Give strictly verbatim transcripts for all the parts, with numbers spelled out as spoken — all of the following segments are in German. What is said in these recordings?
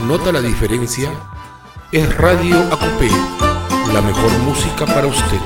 ¿Nota la diferencia? Es Radio Acopé, la mejor música para usted.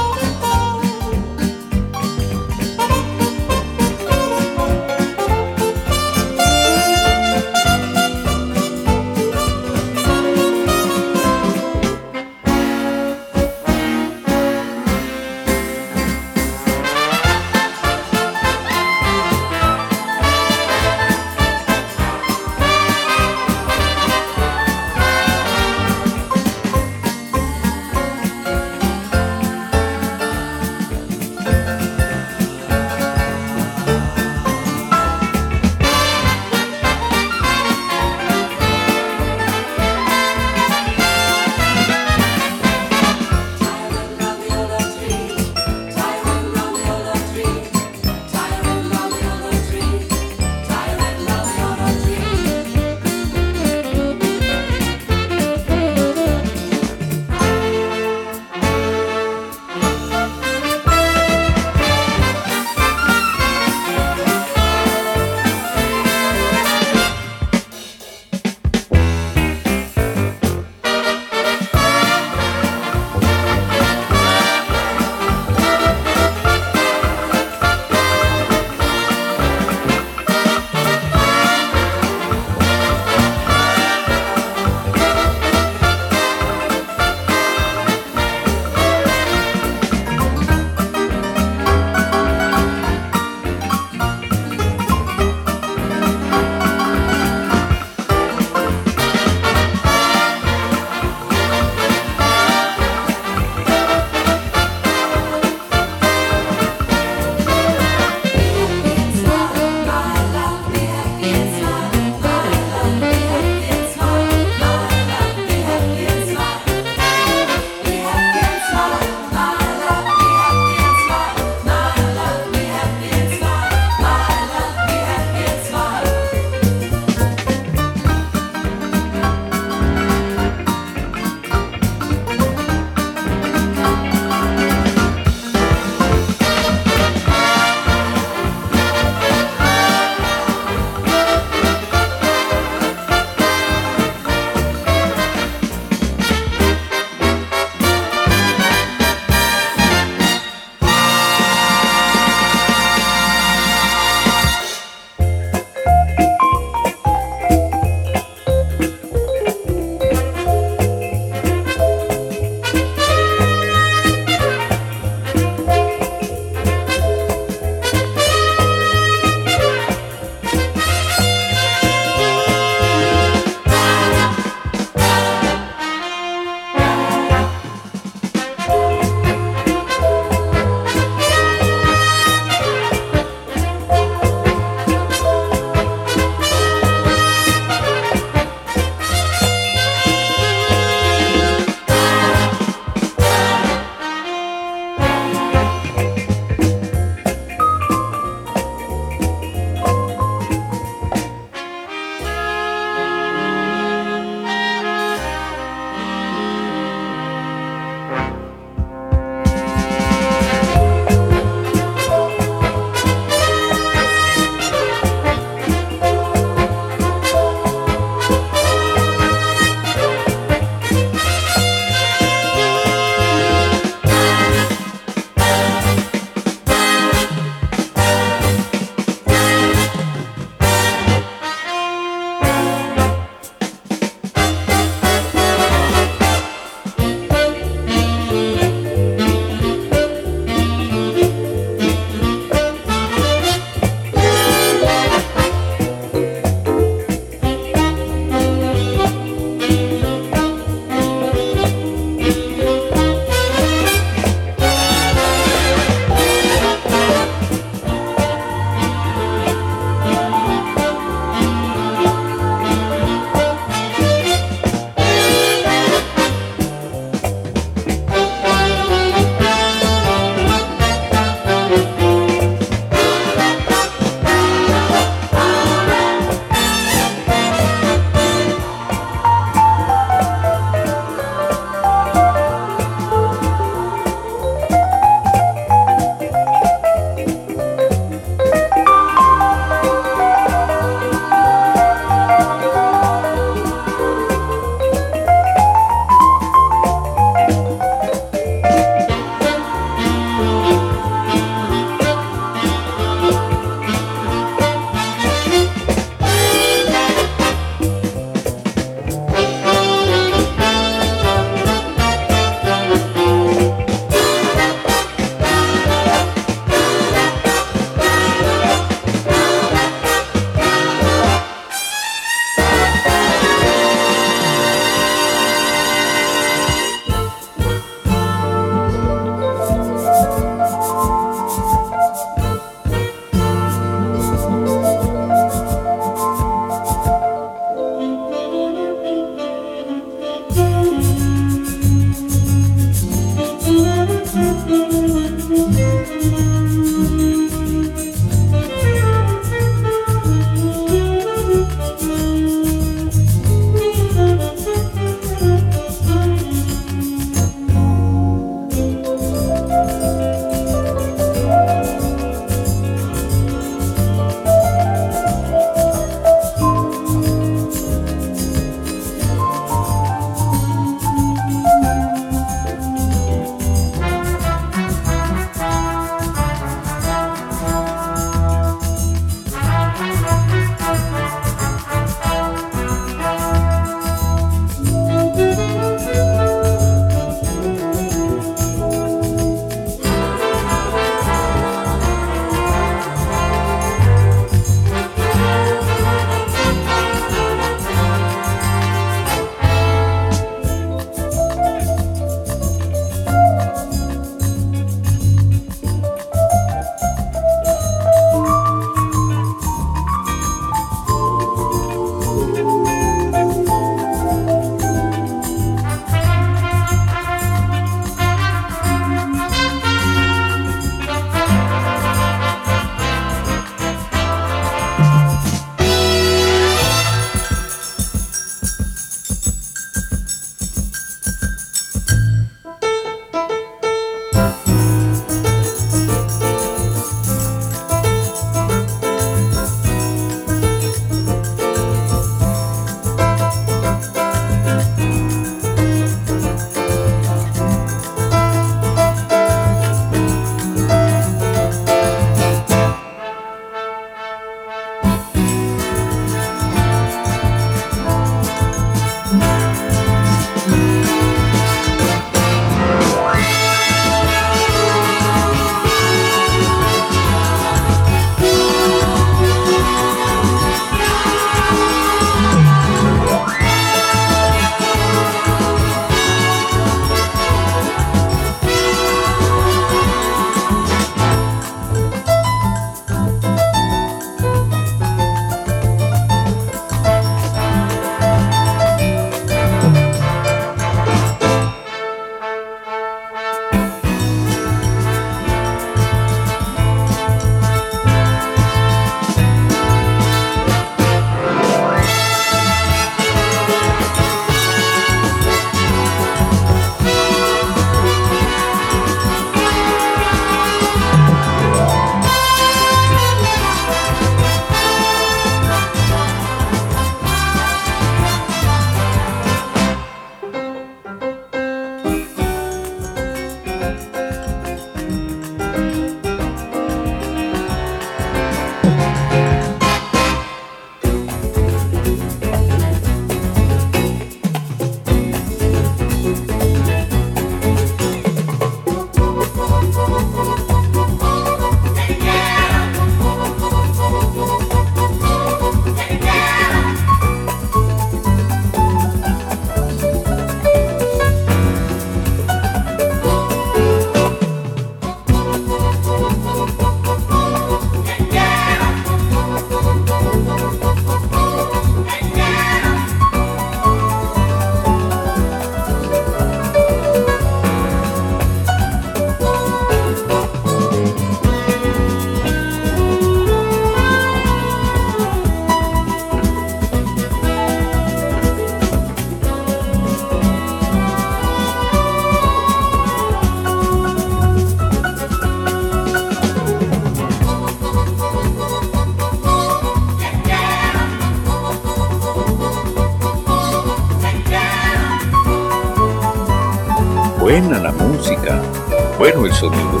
Buena la música, bueno el sonido.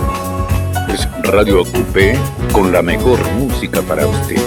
Es Radio Ocupé con la mejor música para usted.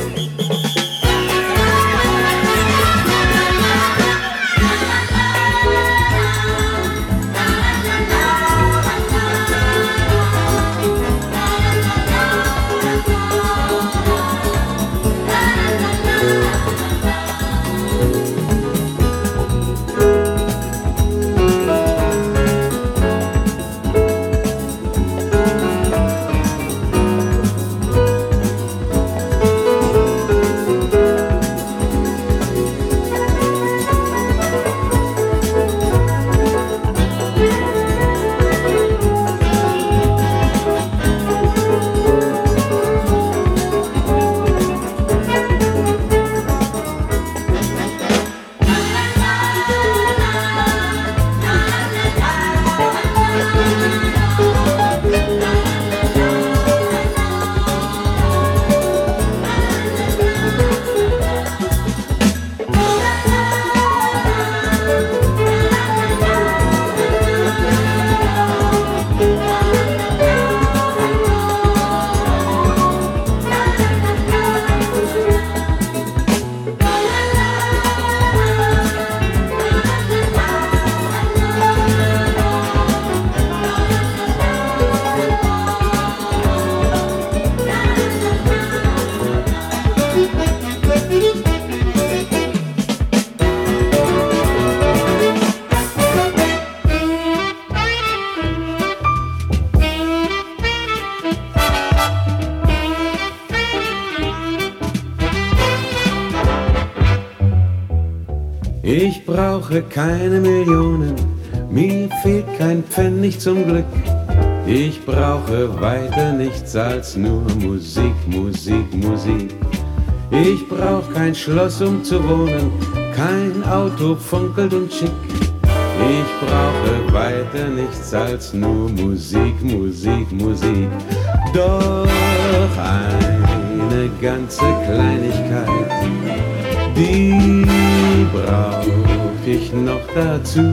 Ich brauche keine Millionen, mir fehlt kein Pfennig zum Glück. Ich brauche weiter nichts als nur Musik, Musik, Musik. Ich brauch kein Schloss, um zu wohnen, kein Auto funkelt und schick. Ich brauche weiter nichts als nur Musik, Musik, Musik. Doch eine ganze Kleinigkeit, die brauch ich noch dazu.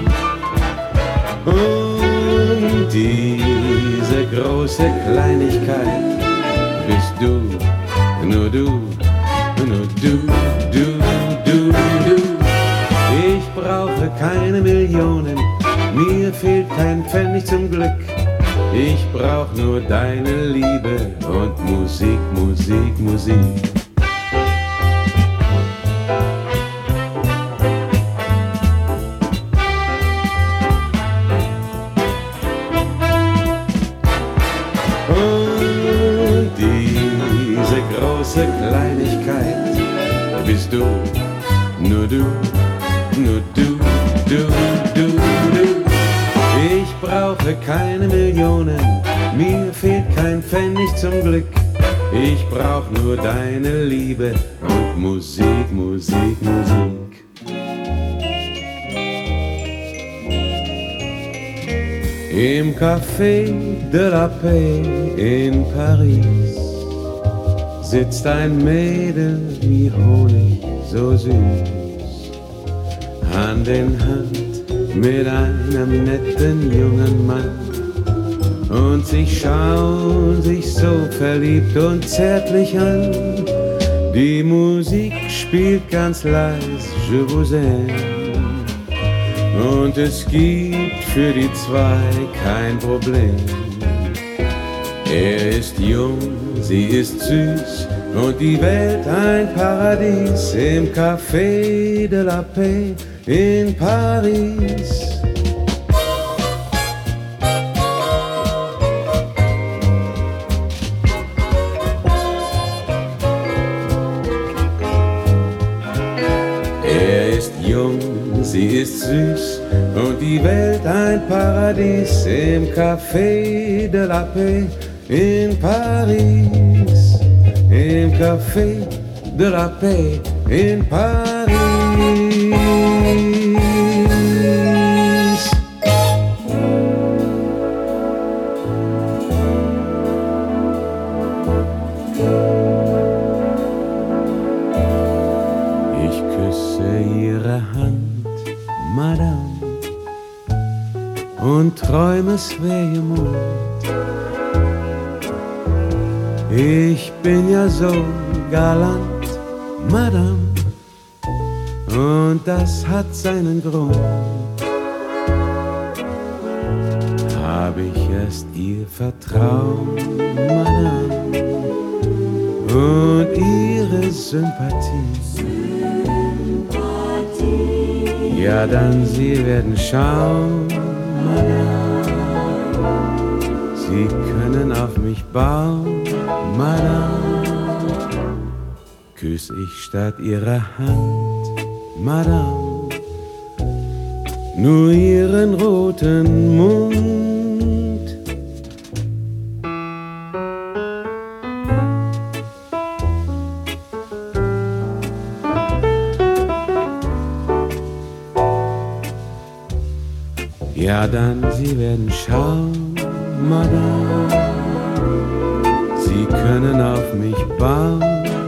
Und diese große Kleinigkeit bist du, nur du, nur du, du, du, du. Ich brauche keine Millionen, mir fehlt kein Pfennig zum Glück. Ich brauch nur deine Liebe und Musik, Musik, Musik. Und diese große Kleinigkeit bist du, nur du, nur du, du, du, du. Ich brauche keine Millionen, mir fehlt kein Pfennig zum Glück. Ich brauch nur deine Liebe und Musik, Musik, Musik. Im Café de la Paix in Paris sitzt ein Mädel wie Honig so süß, Hand in Hand mit einem netten jungen Mann. Und sie schauen sich so verliebt und zärtlich an. Die Musik spielt ganz leise, je vous aime. Und es gibt für die zwei kein Problem. Er ist jung, sie ist süß und die Welt ein Paradies im Café de la Paix in Paris. Er ist jung, sie ist süß und die Welt ein Paradies im Café de la Paix in Paris. Im Café de la Paix in Paris. Ich küsse ihre Hand, Madame, und träume, es wär ihr Mund. Ich bin ja so galant, Madame, und das hat seinen Grund. Hab ich erst ihr Vertrauen, Madame, und ihre Sympathie. Ja, dann Sie werden schauen, Madame, Sie können auf mich bauen, Madame. Küss ich statt ihrer Hand, Madame, nur ihren roten Mund. Ja, dann Sie werden schauen, Madame, Sie können auf mich bauen,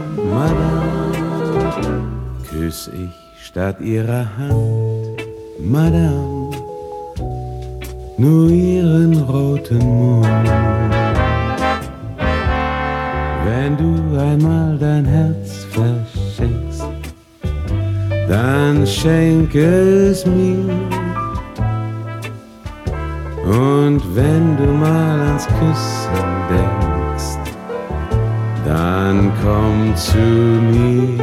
Madame. Küss ich statt ihrer Hand, Madame, nur ihren roten Mund. Wenn du einmal dein Herz verschenkst, dann schenke es mir. Und wenn du mal ans Küssen denkst, dann komm zu mir.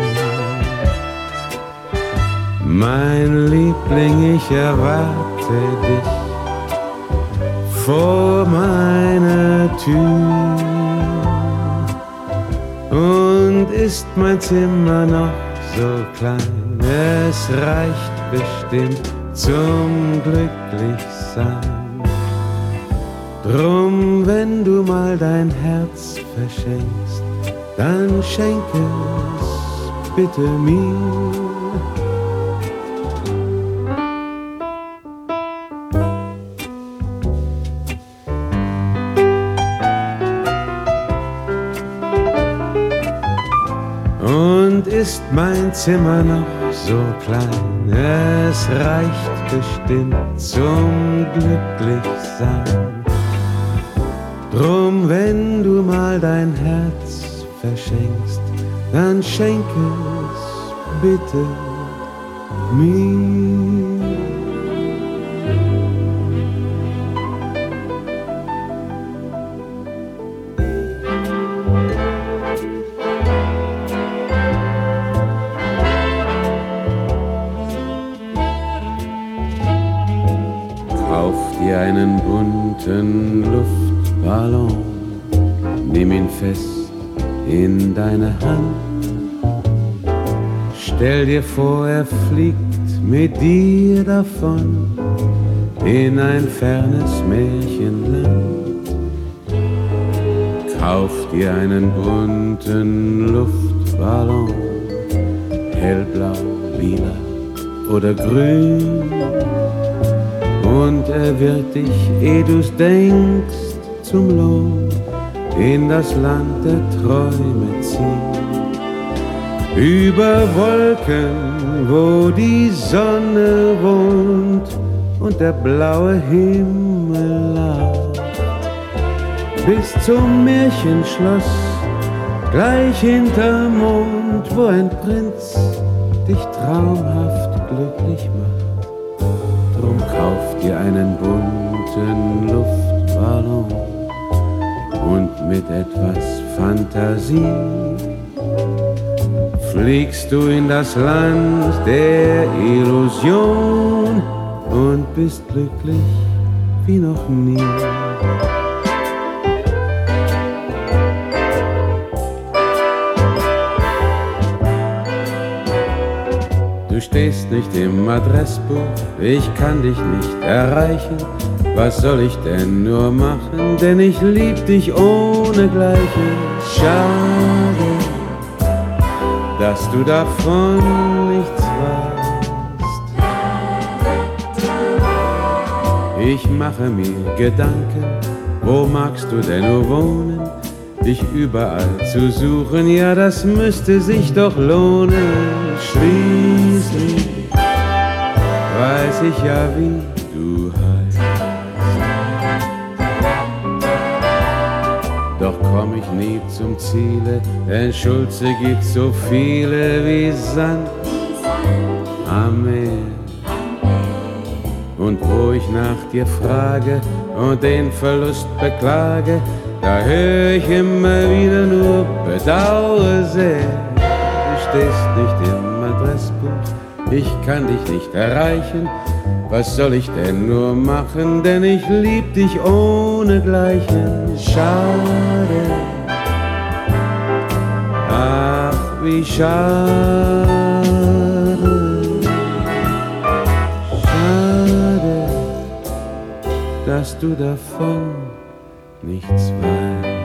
Mein Liebling, ich erwarte dich vor meiner Tür. Und ist mein Zimmer noch so klein, es reicht bestimmt zum Glücklichsein. Drum, wenn du mal dein Herz verschenkst, dann schenke es bitte mir. Und ist mein Zimmer noch so klein, es reicht bestimmt zum Glücklichsein. Drum, wenn du mal dein Herz verschenkst, dann schenke es bitte mir. Einen bunten Luftballon, nimm ihn fest in deine Hand. Stell dir vor, er fliegt mit dir davon in ein fernes Märchenland. Kauf dir einen bunten Luftballon, hellblau, lila oder grün. Und er wird dich, eh du's denkst, zum Lohn in das Land der Träume ziehen. Über Wolken, wo die Sonne wohnt und der blaue Himmel lacht. Bis zum Märchenschloss, gleich hinterm Mond, wo ein Prinz dich traumhaft glücklich macht. Drum kauf dir einen bunten Luftballon und mit etwas Fantasie fliegst du in das Land der Illusion und bist glücklich wie noch nie. Du stehst nicht im Adressbuch, ich kann dich nicht erreichen. Was soll ich denn nur machen, denn ich lieb dich ohnegleichen. Schade, dass du davon nichts weißt. Ich mache mir Gedanken, wo magst du denn nur wohnen? Dich überall zu suchen, ja, das müsste sich doch lohnen. Schließlich weiß ich ja, wie du heißt. Doch komm ich nie zum Ziele, denn Schulze gibt so viele wie Sand am Meer. Und wo ich nach dir frage und den Verlust beklage, da hör ich immer wieder nur Bedauere sehr. Du stehst nicht im Adressbuch, ich kann dich nicht erreichen. Was soll ich denn nur machen, denn ich lieb dich ohnegleichen. Schade, ach wie schade. Schade, dass du davon nichts weiß.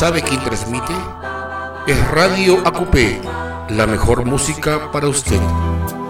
sabe quién transmite? Es Radio A Q P, la mejor música para usted.